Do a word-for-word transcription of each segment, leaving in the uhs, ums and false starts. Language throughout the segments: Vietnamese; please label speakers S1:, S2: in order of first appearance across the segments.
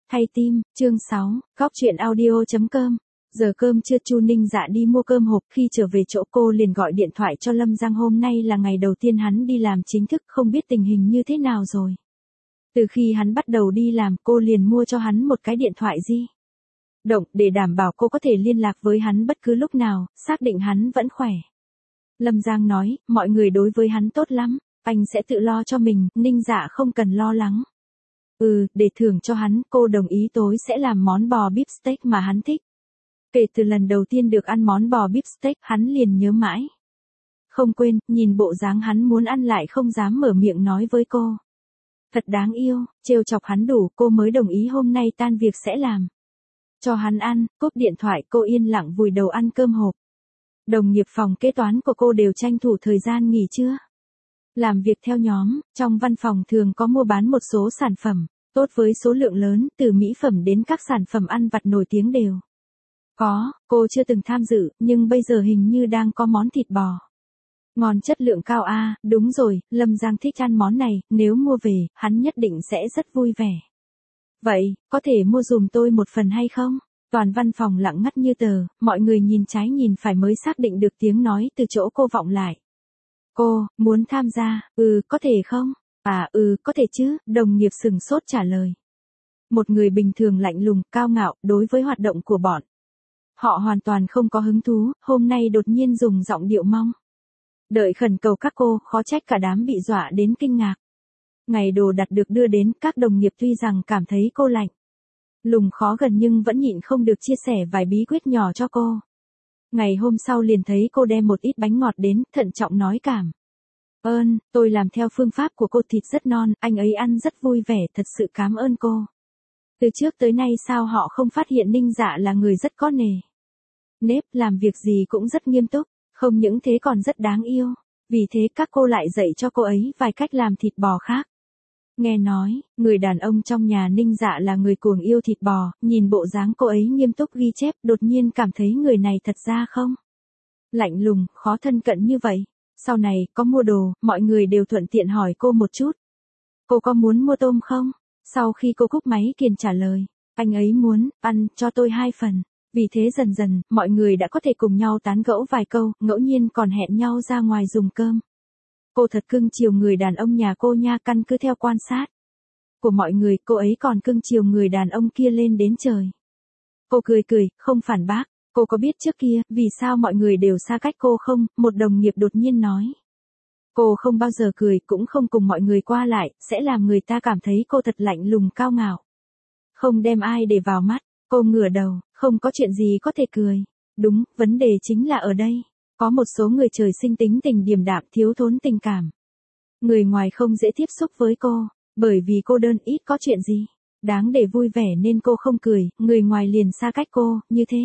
S1: Thay tim, chương sáu, Góc truyện audio.com. Giờ cơm trưa Chu Ninh Dạ đi mua cơm hộp, khi trở về chỗ cô liền gọi điện thoại cho Lâm Giang. Hôm nay là ngày đầu tiên hắn đi làm chính thức, không biết tình hình như thế nào rồi. Từ khi hắn bắt đầu đi làm, cô liền mua cho hắn một cái điện thoại di động để đảm bảo cô có thể liên lạc với hắn bất cứ lúc nào, xác định hắn vẫn khỏe. Lâm Giang nói, mọi người đối với hắn tốt lắm, anh sẽ tự lo cho mình, Ninh Dạ không cần lo lắng. Ừ, để thưởng cho hắn, cô đồng ý tối sẽ làm món bò bíp steak mà hắn thích. Kể từ lần đầu tiên được ăn món bò bíp steak, hắn liền nhớ mãi. Không quên, nhìn bộ dáng hắn muốn ăn lại không dám mở miệng nói với cô. Thật đáng yêu, trêu chọc hắn đủ, cô mới đồng ý hôm nay tan việc sẽ làm cho hắn ăn. Cúp điện thoại, cô yên lặng vùi đầu ăn cơm hộp. Đồng nghiệp phòng kế toán của cô đều tranh thủ thời gian nghỉ trưa. Làm việc theo nhóm, trong văn phòng thường có mua bán một số sản phẩm, tốt với số lượng lớn, từ mỹ phẩm đến các sản phẩm ăn vặt nổi tiếng đều có. Cô chưa từng tham dự, nhưng bây giờ hình như đang có món thịt bò ngon chất lượng cao a. À, đúng rồi, Lâm Giang thích ăn món này, nếu mua về, hắn nhất định sẽ rất vui vẻ. Vậy, có thể mua dùm tôi một phần hay không? Toàn văn phòng lặng ngắt như tờ, mọi người nhìn trái nhìn phải mới xác định được tiếng nói từ chỗ cô vọng lại. Cô, muốn tham gia, ừ, có thể không? À, ừ, có thể chứ, đồng nghiệp sừng sốt trả lời. Một người bình thường lạnh lùng, cao ngạo, đối với hoạt động của bọn họ hoàn toàn không có hứng thú, hôm nay đột nhiên dùng giọng điệu mong đợi khẩn cầu các cô, khó trách cả đám bị dọa đến kinh ngạc. Ngày đồ đặt được đưa đến, các đồng nghiệp tuy rằng cảm thấy cô lạnh lùng khó gần nhưng vẫn nhịn không được chia sẻ vài bí quyết nhỏ cho cô. Ngày hôm sau liền thấy cô đem một ít bánh ngọt đến, thận trọng nói cảm ơn, tôi làm theo phương pháp của cô, thịt rất non, anh ấy ăn rất vui vẻ, thật sự cảm ơn cô. Từ trước tới nay sao họ không phát hiện Ninh Dạ là người rất có nề nếp, làm việc gì cũng rất nghiêm túc, không những thế còn rất đáng yêu. Vì thế các cô lại dạy cho cô ấy vài cách làm thịt bò khác. Nghe nói, người đàn ông trong nhà Ninh Dạ là người cuồng yêu thịt bò, nhìn bộ dáng cô ấy nghiêm túc ghi chép, đột nhiên cảm thấy người này thật ra không lạnh lùng, khó thân cận như vậy. Sau này, có mua đồ, mọi người đều thuận tiện hỏi cô một chút. Cô có muốn mua tôm không? Sau khi cô cúp máy Kiền trả lời, anh ấy muốn, ăn, cho tôi hai phần. Vì thế dần dần, mọi người đã có thể cùng nhau tán gẫu vài câu, ngẫu nhiên còn hẹn nhau ra ngoài dùng cơm. Cô thật cưng chiều người đàn ông nhà cô nha, căn cứ theo quan sát của mọi người, cô ấy còn cưng chiều người đàn ông kia lên đến trời. Cô cười cười, không phản bác. Cô có biết trước kia, vì sao mọi người đều xa cách cô không? Một đồng nghiệp đột nhiên nói. Cô không bao giờ cười, cũng không cùng mọi người qua lại, sẽ làm người ta cảm thấy cô thật lạnh lùng cao ngạo. Không đem ai để vào mắt. Cô ngửa đầu, không có chuyện gì có thể cười. Đúng, vấn đề chính là ở đây. Có một số người trời sinh tính tình điềm đạm, thiếu thốn tình cảm. Người ngoài không dễ tiếp xúc với cô, bởi vì cô đơn, ít có chuyện gì đáng để vui vẻ nên cô không cười, người ngoài liền xa cách cô, như thế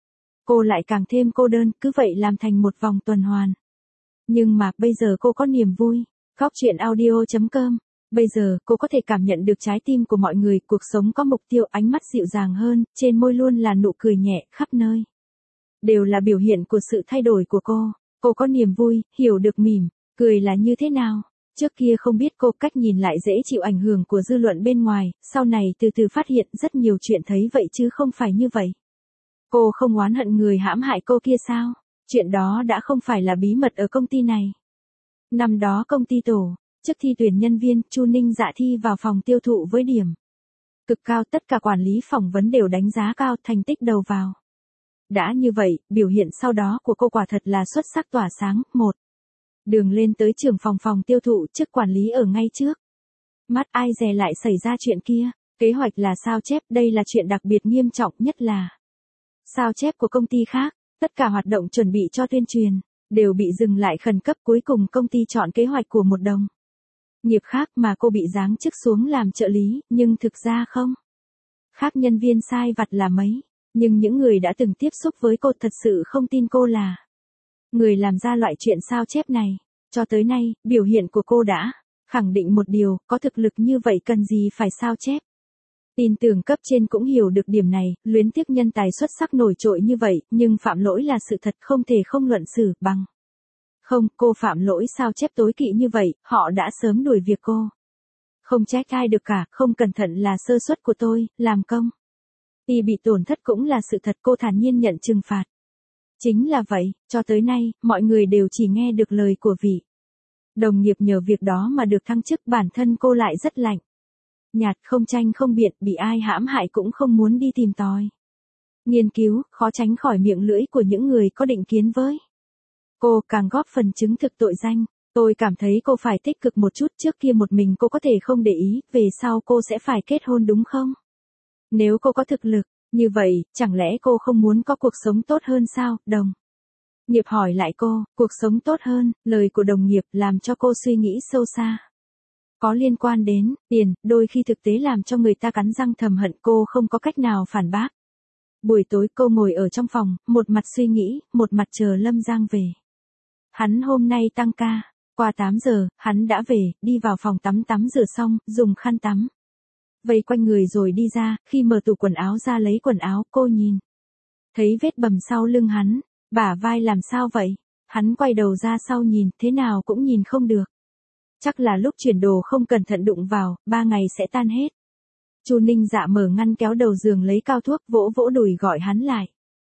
S1: cô lại càng thêm cô đơn, cứ vậy làm thành một vòng tuần hoàn. Nhưng mà, bây giờ cô có niềm vui. Góc truyện audio.com. Bây giờ, cô có thể cảm nhận được trái tim của mọi người, cuộc sống có mục tiêu, ánh mắt dịu dàng hơn, trên môi luôn là nụ cười nhẹ, khắp nơi đều là biểu hiện của sự thay đổi của cô. Cô có niềm vui, hiểu được mỉm cười là như thế nào. Trước kia không biết cô, cách nhìn lại dễ chịu ảnh hưởng của dư luận bên ngoài, sau này từ từ phát hiện rất nhiều chuyện thấy vậy chứ không phải như vậy. Cô không oán hận người hãm hại cô kia sao? Chuyện đó đã không phải là bí mật ở công ty này. Năm đó công ty tổ chức thi tuyển nhân viên, Chu Ninh Dạ thi vào phòng tiêu thụ với điểm cực cao, tất cả quản lý phỏng vấn đều đánh giá cao, thành tích đầu vào. Đã như vậy, biểu hiện sau đó của cô quả thật là xuất sắc tỏa sáng. Một đường lên tới trưởng phòng phòng tiêu thụ, chức quản lý ở ngay trước mắt, ai dè lại xảy ra chuyện kia. Kế hoạch là sao chép, đây là chuyện đặc biệt nghiêm trọng, nhất là sao chép của công ty khác. Tất cả hoạt động chuẩn bị cho tuyên truyền đều bị dừng lại khẩn cấp, cuối cùng công ty chọn kế hoạch của một đồng nghiệp khác mà cô bị giáng chức xuống làm trợ lý, nhưng thực ra không khác nhân viên sai vặt là mấy. Nhưng những người đã từng tiếp xúc với cô thật sự không tin cô là người làm ra loại chuyện sao chép này. Cho tới nay, biểu hiện của cô đã khẳng định một điều, có thực lực như vậy cần gì phải sao chép. Tin tưởng cấp trên cũng hiểu được điểm này, luyến tiếc nhân tài xuất sắc nổi trội như vậy, nhưng phạm lỗi là sự thật, không thể không luận xử bằng. Không, cô phạm lỗi sao chép tối kỵ như vậy, họ đã sớm đuổi việc cô. Không trách ai được cả, không cẩn thận là sơ suất của tôi, làm công. Y bị tổn thất cũng là sự thật, cô thản nhiên nhận trừng phạt. Chính là vậy, cho tới nay, mọi người đều chỉ nghe được lời của vị. Đồng nghiệp nhờ việc đó mà được thăng chức, bản thân cô lại rất lạnh. Nhạt, không tranh không biện, bị ai hãm hại cũng không muốn đi tìm tòi. Nghiên cứu, khó tránh khỏi miệng lưỡi của những người có định kiến với cô, càng góp phần chứng thực tội danh. Tôi cảm thấy cô phải tích cực một chút, trước kia một mình cô có thể không để ý, về sau cô sẽ phải kết hôn đúng không? Nếu cô có thực lực, như vậy, chẳng lẽ cô không muốn có cuộc sống tốt hơn sao, đồng nghiệp hỏi lại cô, cuộc sống tốt hơn, lời của đồng nghiệp làm cho cô suy nghĩ sâu xa. Có liên quan đến tiền, đôi khi thực tế làm cho người ta cắn răng thầm hận, cô không có cách nào phản bác. Buổi tối cô ngồi ở trong phòng, một mặt suy nghĩ, một mặt chờ Lâm Giang về. Hắn hôm nay tăng ca, qua tám giờ, hắn đã về, đi vào phòng tắm tắm rửa xong, dùng khăn tắm vây quanh người rồi đi ra, khi mở tủ quần áo ra lấy quần áo, cô nhìn thấy vết bầm sau lưng hắn, bả vai làm sao vậy? Hắn quay đầu ra sau nhìn, thế nào cũng nhìn không được. Chắc là lúc chuyển đồ không cẩn thận đụng vào, ba ngày sẽ tan hết. Chu Ninh Dạ mở ngăn kéo đầu giường lấy cao thuốc, vỗ vỗ đùi gọi hắn lại.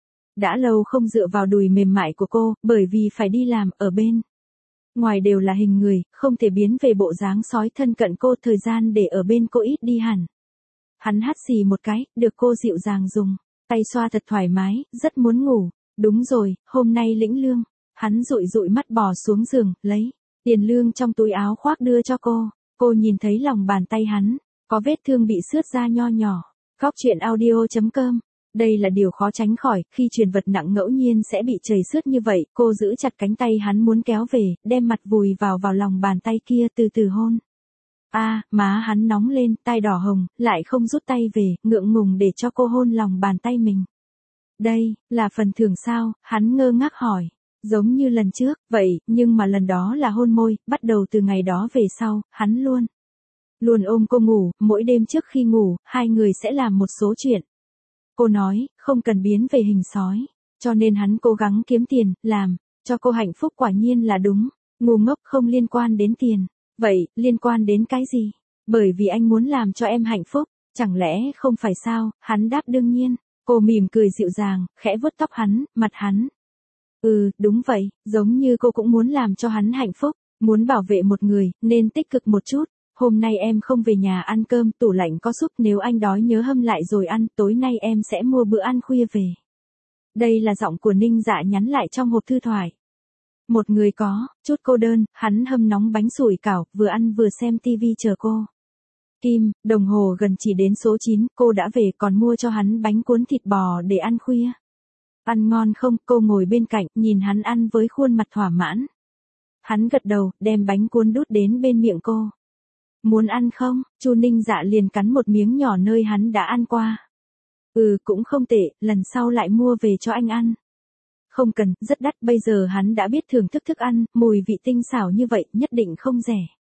S1: Đã lâu không dựa vào đùi mềm mại của cô, bởi vì phải đi làm, ở bên ngoài đều là hình người, không thể biến về bộ dáng sói thân cận cô, thời gian để ở bên cô ít đi hẳn. Hắn hắt xì một cái, được cô dịu dàng dùng tay xoa thật thoải mái, rất muốn ngủ. Đúng rồi, hôm nay lĩnh lương. Hắn dụi dụi mắt bò xuống giường, lấy tiền lương trong túi áo khoác đưa cho cô. Cô nhìn thấy lòng bàn tay hắn, có vết thương bị xước ra nho nhỏ. Góc truyện audio chấm com. Đây là điều khó tránh khỏi, khi truyền vật nặng ngẫu nhiên sẽ bị chảy xước như vậy. Cô giữ chặt cánh tay hắn muốn kéo về, đem mặt vùi vào vào lòng bàn tay kia, từ từ hôn. A, à, má hắn nóng lên, tai đỏ hồng, lại không rút tay về, ngượng ngùng để cho cô hôn lòng bàn tay mình. Đây, là phần thưởng sao? Hắn ngơ ngác hỏi. Giống như lần trước, vậy, nhưng mà lần đó là hôn môi, bắt đầu từ ngày đó về sau, hắn luôn. Luôn ôm cô ngủ, mỗi đêm trước khi ngủ, hai người sẽ làm một số chuyện. Cô nói, không cần biến về hình sói, cho nên hắn cố gắng kiếm tiền, làm, cho cô hạnh phúc, quả nhiên là đúng. Ngu ngốc, không liên quan đến tiền. Vậy, liên quan đến cái gì? Bởi vì anh muốn làm cho em hạnh phúc, chẳng lẽ không phải sao? Hắn đáp đương nhiên. Cô mỉm cười dịu dàng, khẽ vuốt tóc hắn, mặt hắn. Ừ, đúng vậy, giống như cô cũng muốn làm cho hắn hạnh phúc, muốn bảo vệ một người, nên tích cực một chút. Hôm nay em không về nhà ăn cơm, tủ lạnh có súp, nếu anh đói nhớ hâm lại rồi ăn, tối nay em sẽ mua bữa ăn khuya về. Đây là giọng của Ninh Dạ nhắn lại trong hộp thư thoại. Một người có chút cô đơn, hắn hâm nóng bánh sủi cảo, vừa ăn vừa xem tivi chờ cô. Kim, đồng hồ gần chỉ đến số chín, cô đã về, còn mua cho hắn bánh cuốn thịt bò để ăn khuya. Ăn ngon không? Cô ngồi bên cạnh, nhìn hắn ăn với khuôn mặt thỏa mãn. Hắn gật đầu, đem bánh cuốn đút đến bên miệng cô. Muốn ăn không? Chu Ninh Dạ liền cắn một miếng nhỏ nơi hắn đã ăn qua. Ừ, cũng không tệ, lần sau lại mua về cho anh ăn. Không cần, rất đắt, bây giờ hắn đã biết thưởng thức thức ăn, mùi vị tinh xảo như vậy, nhất định không rẻ.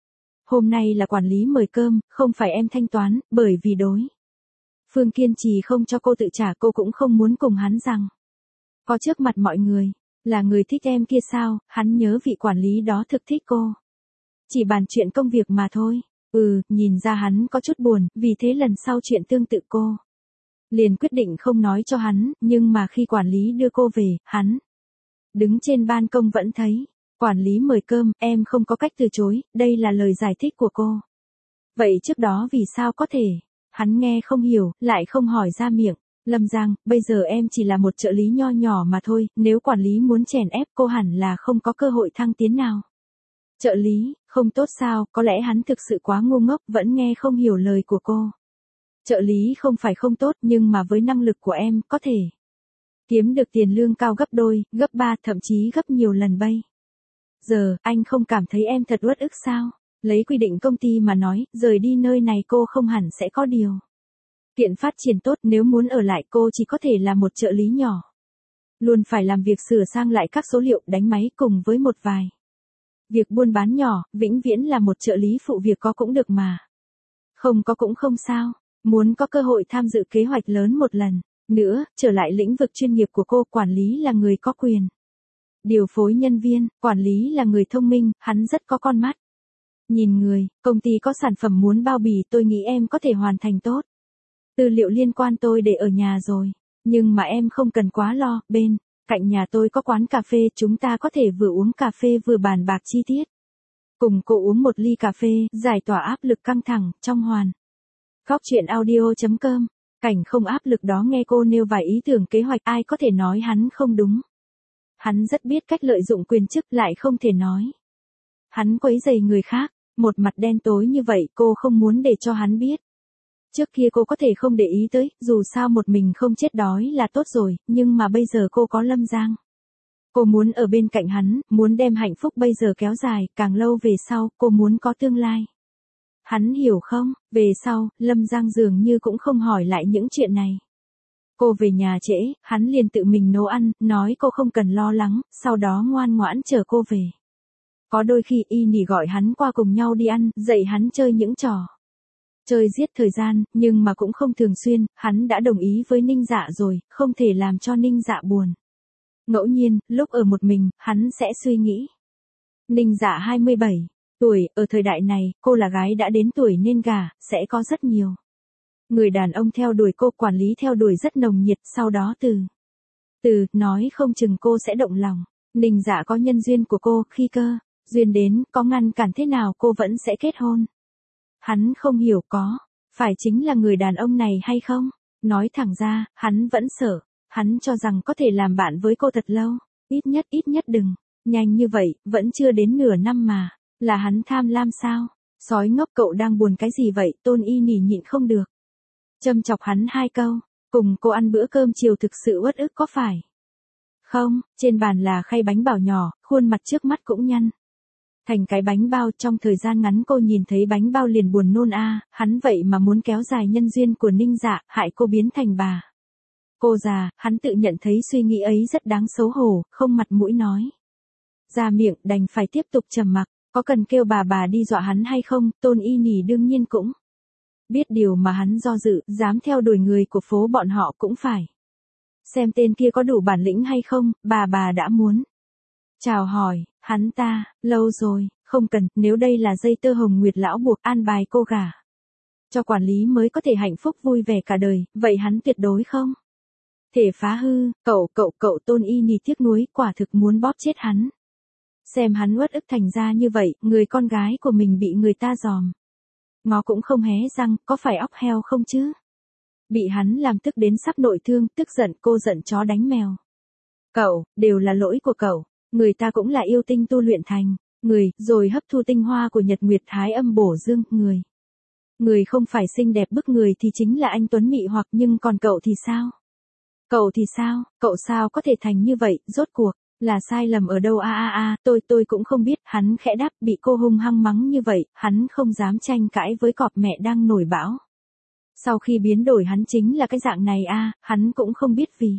S1: Hôm nay là quản lý mời cơm, không phải em thanh toán, bởi vì đối phương kiên trì không cho cô tự trả, cô cũng không muốn cùng hắn rằng có trước mặt mọi người, là người thích em kia sao? Hắn nhớ vị quản lý đó thực thích cô. Chỉ bàn chuyện công việc mà thôi. Ừ, nhìn ra hắn có chút buồn, vì thế lần sau chuyện tương tự cô liền quyết định không nói cho hắn, nhưng mà khi quản lý đưa cô về, hắn đứng trên ban công vẫn thấy quản lý mời cơm, em không có cách từ chối, đây là lời giải thích của cô. Vậy trước đó vì sao có thể? Hắn nghe không hiểu, lại không hỏi ra miệng. Lâm Giang, bây giờ em chỉ là một trợ lý nho nhỏ mà thôi, nếu quản lý muốn chèn ép cô hẳn là không có cơ hội thăng tiến nào. Trợ lý, không tốt sao? Có lẽ hắn thực sự quá ngu ngốc, vẫn nghe không hiểu lời của cô. Trợ lý không phải không tốt, nhưng mà với năng lực của em, có thể kiếm được tiền lương cao gấp đôi, gấp ba, thậm chí gấp nhiều lần bây giờ. Anh không cảm thấy em thật uất ức sao? Lấy quy định công ty mà nói, rời đi nơi này cô không hẳn sẽ có điều kiện phát triển tốt, nếu muốn ở lại cô chỉ có thể là một trợ lý nhỏ. Luôn phải làm việc sửa sang lại các số liệu, đánh máy cùng với một vài việc buôn bán nhỏ, vĩnh viễn là một trợ lý phụ, việc có cũng được mà. Không có cũng không sao, muốn có cơ hội tham dự kế hoạch lớn một lần nữa, trở lại lĩnh vực chuyên nghiệp của cô, quản lý là người có quyền điều phối nhân viên, quản lý là người thông minh, hắn rất có con mắt. Nhìn người, công ty có sản phẩm muốn bao bì tôi nghĩ em có thể hoàn thành tốt. Tư liệu liên quan tôi để ở nhà rồi. Nhưng mà em không cần quá lo, bên cạnh nhà tôi có quán cà phê, chúng ta có thể vừa uống cà phê vừa bàn bạc chi tiết. Cùng cô uống một ly cà phê, giải tỏa áp lực căng thẳng, trong hoàn. Góc chuyện audio.com, cảnh không áp lực đó nghe cô nêu vài ý tưởng kế hoạch ai có thể nói hắn không đúng. Hắn rất biết cách lợi dụng quyền chức lại không thể nói. Hắn quấy rầy người khác, một mặt đen tối như vậy cô không muốn để cho hắn biết. Trước kia cô có thể không để ý tới, dù sao một mình không chết đói là tốt rồi, nhưng mà bây giờ cô có Lâm Giang. Cô muốn ở bên cạnh hắn, muốn đem hạnh phúc bây giờ kéo dài, càng lâu về sau, cô muốn có tương lai. Hắn hiểu không, về sau, Lâm Giang dường như cũng không hỏi lại những chuyện này. Cô về nhà trễ, hắn liền tự mình nấu ăn, nói cô không cần lo lắng, sau đó ngoan ngoãn chờ cô về. Có đôi khi y nỉ gọi hắn qua cùng nhau đi ăn, dạy hắn chơi những trò. Chơi giết thời gian, nhưng mà cũng không thường xuyên, hắn đã đồng ý với Ninh Dạ rồi, không thể làm cho Ninh Dạ buồn. Ngẫu nhiên, lúc ở một mình, hắn sẽ suy nghĩ. Ninh Dạ hai mươi bảy tuổi, ở thời đại này, cô là gái đã đến tuổi nên gả, sẽ có rất nhiều người đàn ông theo đuổi cô, quản lý theo đuổi rất nồng nhiệt, sau đó từ từ, nói không chừng cô sẽ động lòng. Ninh Dạ có nhân duyên của cô, khi cơ duyên đến, có ngăn cản thế nào cô vẫn sẽ kết hôn. Hắn không hiểu có phải chính là người đàn ông này hay không? Nói thẳng ra, hắn vẫn sợ. Hắn cho rằng có thể làm bạn với cô thật lâu. Ít nhất, ít nhất đừng. Nhanh như vậy, vẫn chưa đến nửa năm mà. Là hắn tham lam sao? Sói ngốc cậu đang buồn cái gì vậy? Tôn Y nỉ nhịn không được. Châm chọc hắn hai câu. Cùng cô ăn bữa cơm chiều thực sự uất ức có phải? Không, trên bàn là khay bánh bao nhỏ, khuôn mặt trước mắt cũng nhăn thành cái bánh bao. Trong thời gian ngắn cô nhìn thấy bánh bao liền buồn nôn a, hắn vậy mà muốn kéo dài nhân duyên của Ninh Dạ, hại cô biến thành bà cô già. Hắn tự nhận thấy suy nghĩ ấy rất đáng xấu hổ, không mặt mũi nói ra miệng, đành phải tiếp tục trầm mặc. Có cần kêu bà bà đi dọa hắn hay không? Tôn Y nỉ đương nhiên cũng biết điều mà hắn do dự, dám theo đuổi người của phố bọn họ cũng phải xem tên kia có đủ bản lĩnh hay không. Bà bà đã muốn chào hỏi hắn ta lâu rồi. Không cần, nếu đây là dây tơ hồng nguyệt lão buộc an bài cô gả cho quản lý mới có thể hạnh phúc vui vẻ cả đời, vậy hắn tuyệt đối không thể phá hư. Cậu cậu cậu Tôn Y nỉ tiếc nuối, quả thực muốn bóp chết hắn. Xem hắn uất ức thành ra như vậy, người con gái của mình bị người ta dòm ngó cũng không hé răng, có phải óc heo không chứ? Bị hắn làm tức đến sắp nội thương, tức giận cô giận chó đánh mèo. Cậu, đều là lỗi của cậu. Người ta cũng là yêu tinh tu luyện thành người, rồi hấp thu tinh hoa của nhật nguyệt thái âm bổ dương. Người Người không phải xinh đẹp bức người thì chính là anh tuấn mị hoặc, nhưng còn cậu thì sao? Cậu thì sao? Cậu sao có thể thành như vậy? Rốt cuộc là sai lầm ở đâu? A a a, tôi tôi cũng không biết. Hắn khẽ đáp. Bị cô hung hăng mắng như vậy, hắn không dám tranh cãi với cọp mẹ đang nổi bão. Sau khi biến đổi hắn chính là cái dạng này a, à, hắn cũng không biết vì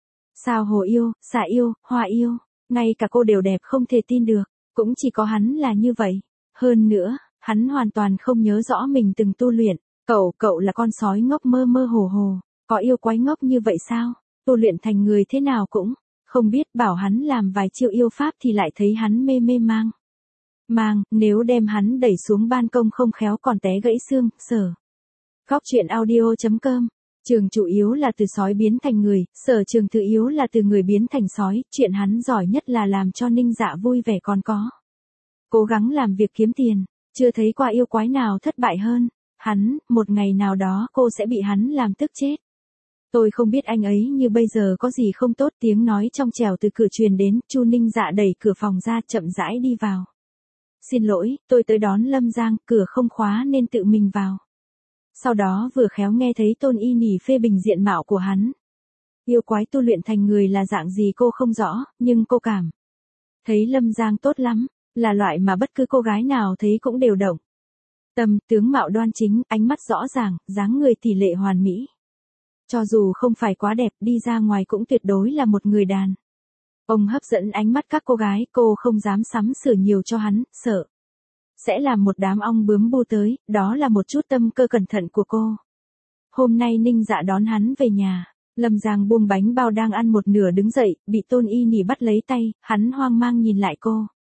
S1: sao hồ yêu, xà yêu, hoa yêu, ngay cả cô đều đẹp không thể tin được, cũng chỉ có hắn là như vậy. Hơn nữa, hắn hoàn toàn không nhớ rõ mình từng tu luyện. Cậu, cậu là con sói ngốc mơ mơ hồ hồ, có yêu quái ngốc như vậy sao? Tu luyện thành người thế nào cũng không biết, bảo hắn làm vài chiêu yêu pháp thì lại thấy hắn mê mê mang mang, nếu đem hắn đẩy xuống ban công không khéo còn té gãy xương. Sở Góc chuyện audio.com. Trường chủ yếu là từ sói biến thành người, sở trường thứ yếu là từ người biến thành sói. Chuyện hắn giỏi nhất là làm cho Ninh Dạ vui vẻ, còn có cố gắng làm việc kiếm tiền. Chưa thấy qua yêu quái nào thất bại hơn hắn. Một ngày nào đó cô sẽ bị hắn làm tức chết. Tôi không biết anh ấy như bây giờ có gì không tốt. Tiếng nói trong trẻo từ cửa truyền đến. Chu Ninh Dạ đẩy cửa phòng ra, chậm rãi đi vào. Xin lỗi, tôi tới đón Lâm Giang, cửa không khóa nên tự mình vào. Sau đó vừa khéo nghe thấy Tôn Y nỉ phê bình diện mạo của hắn. Yêu quái tu luyện thành người là dạng gì cô không rõ, nhưng cô cảm thấy Lâm Giang tốt lắm, là loại mà bất cứ cô gái nào thấy cũng đều động tâm. Tướng mạo đoan chính, ánh mắt rõ ràng, dáng người tỷ lệ hoàn mỹ. Cho dù không phải quá đẹp, đi ra ngoài cũng tuyệt đối là một người đàn ông hấp dẫn ánh mắt các cô gái. Cô không dám sắm sửa nhiều cho hắn, sợ sẽ làm một đám ong bướm bu tới. Đó là một chút tâm cơ cẩn thận của cô. Hôm nay Ninh Dạ đón hắn về nhà. Lâm Giang buông bánh bao đang ăn một nửa đứng dậy, bị Tôn Y nỉ bắt lấy tay. Hắn hoang mang nhìn lại cô.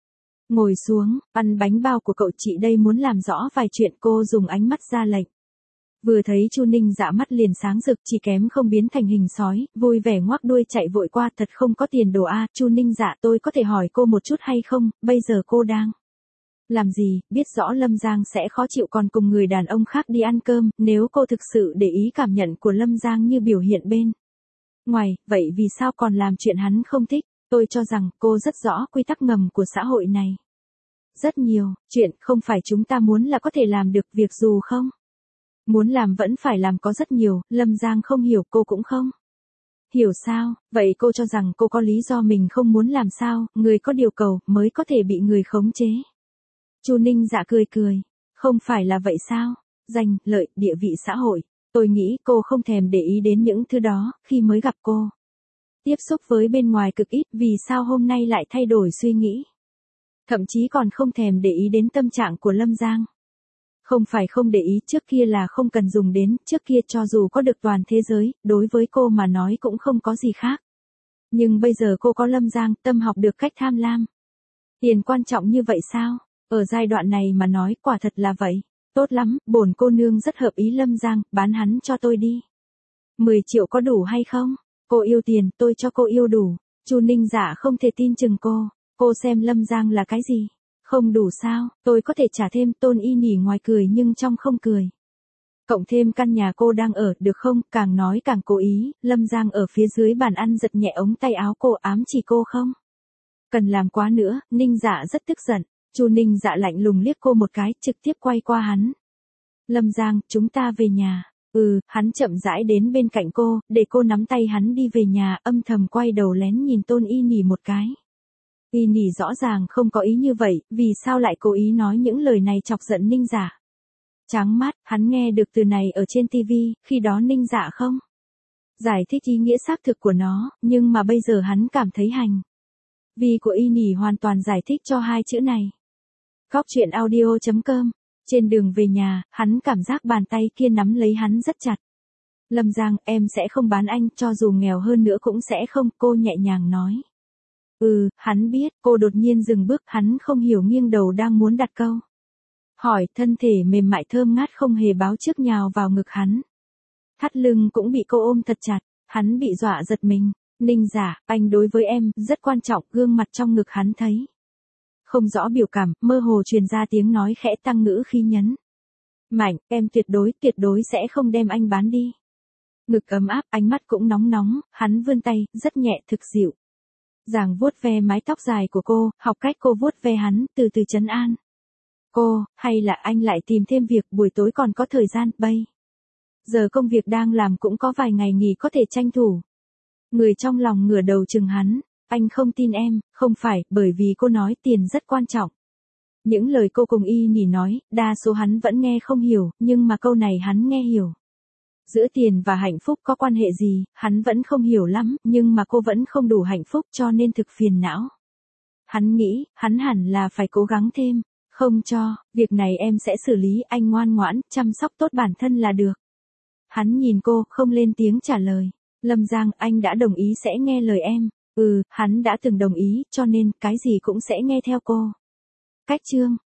S1: Ngồi xuống, ăn bánh bao của cậu chị đây muốn làm rõ vài chuyện, cô dùng ánh mắt ra lệnh. Vừa thấy Chu Ninh Dạ mắt liền sáng rực, chỉ kém không biến thành hình sói, vui vẻ ngoác đuôi chạy vội qua, thật không có tiền đồ a, Chu Ninh Dạ, tôi có thể hỏi cô một chút hay không, bây giờ cô đang làm gì, biết rõ Lâm Giang sẽ khó chịu còn cùng người đàn ông khác đi ăn cơm, nếu cô thực sự để ý cảm nhận của Lâm Giang như biểu hiện bên ngoài, vậy vì sao còn làm chuyện hắn không thích, tôi cho rằng cô rất rõ quy tắc ngầm của xã hội này. Rất nhiều, chuyện không phải chúng ta muốn là có thể làm được, việc dù không muốn làm vẫn phải làm có rất nhiều, Lâm Giang không hiểu, cô cũng không hiểu sao, vậy cô cho rằng cô có lý do mình không muốn làm sao, người có điều cầu mới có thể bị người khống chế. Chu Ninh Dạ cười cười, không phải là vậy sao, danh, lợi, địa vị xã hội, tôi nghĩ cô không thèm để ý đến những thứ đó, khi mới gặp cô. Tiếp xúc với bên ngoài cực ít, vì sao hôm nay lại thay đổi suy nghĩ. Thậm chí còn không thèm để ý đến tâm trạng của Lâm Giang. Không phải không để ý, trước kia là không cần dùng đến, trước kia cho dù có được toàn thế giới, đối với cô mà nói cũng không có gì khác. Nhưng bây giờ cô có Lâm Giang, tâm học được cách tham lam. Tiền quan trọng như vậy sao? Ở giai đoạn này mà nói quả thật là vậy. Tốt lắm, bổn cô nương rất hợp ý Lâm Giang, bán hắn cho tôi đi. mười triệu có đủ hay không? Cô yêu tiền, tôi cho cô yêu đủ. Chu Ninh Dạ không thể tin chừng cô. Cô xem Lâm Giang là cái gì? Không đủ sao, tôi có thể trả thêm, Tôn Y Nỉ ngoài cười nhưng trong không cười. Cộng thêm căn nhà cô đang ở, được không, càng nói càng cố ý, Lâm Giang ở phía dưới bàn ăn giật nhẹ ống tay áo cô, ám chỉ cô không cần làm quá nữa, Ninh Dạ rất tức giận. Chu Ninh Dạ lạnh lùng liếc cô một cái, trực tiếp quay qua hắn. Lâm Giang, chúng ta về nhà. Ừ, hắn chậm rãi đến bên cạnh cô, để cô nắm tay hắn đi về nhà, âm thầm quay đầu lén nhìn Tôn Y Nỉ một cái. Y Nỉ rõ ràng không có ý như vậy, vì sao lại cố ý nói những lời này chọc giận Ninh Dạ. Tráng mắt, hắn nghe được từ này ở trên tivi, khi đó Ninh Dạ không giải thích ý nghĩa xác thực của nó, nhưng mà bây giờ hắn cảm thấy hành vi của Y Nỉ hoàn toàn giải thích cho hai chữ này. Góc truyện audio chấm com. Trên đường về nhà, hắn cảm giác bàn tay kia nắm lấy hắn rất chặt. Lâm Giang, em sẽ không bán anh, cho dù nghèo hơn nữa cũng sẽ không, cô nhẹ nhàng nói. Ừ, hắn biết, cô đột nhiên dừng bước, hắn không hiểu nghiêng đầu đang muốn đặt câu hỏi, thân thể mềm mại thơm ngát không hề báo trước nhào vào ngực hắn. Thắt lưng cũng bị cô ôm thật chặt, hắn bị dọa giật mình. Ninh Dạ, anh đối với em, rất quan trọng, gương mặt trong ngực hắn thấy không rõ biểu cảm, mơ hồ truyền ra tiếng nói khẽ tăng ngữ khi nhấn mạnh, em tuyệt đối, tuyệt đối sẽ không đem anh bán đi. Ngực ấm áp, ánh mắt cũng nóng nóng, hắn vươn tay, rất nhẹ thực dịu dàng vuốt ve mái tóc dài của cô, học cách cô vuốt ve hắn, từ từ trấn an cô, hay là anh lại tìm thêm việc, buổi tối còn có thời gian, bây giờ công việc đang làm cũng có vài ngày nghỉ có thể tranh thủ. Người trong lòng ngửa đầu chừng hắn, anh không tin em, không phải, bởi vì cô nói tiền rất quan trọng. Những lời cô cùng Y Nỉ nói, đa số hắn vẫn nghe không hiểu, nhưng mà câu này hắn nghe hiểu. Giữa tiền và hạnh phúc có quan hệ gì, hắn vẫn không hiểu lắm, nhưng mà cô vẫn không đủ hạnh phúc cho nên thực phiền não. Hắn nghĩ, hắn hẳn là phải cố gắng thêm, không cho, việc này em sẽ xử lý, anh ngoan ngoãn, chăm sóc tốt bản thân là được. Hắn nhìn cô, không lên tiếng trả lời. Lâm Giang, anh đã đồng ý sẽ nghe lời em. Ừ, hắn đã từng đồng ý, cho nên, cái gì cũng sẽ nghe theo cô. Cách chương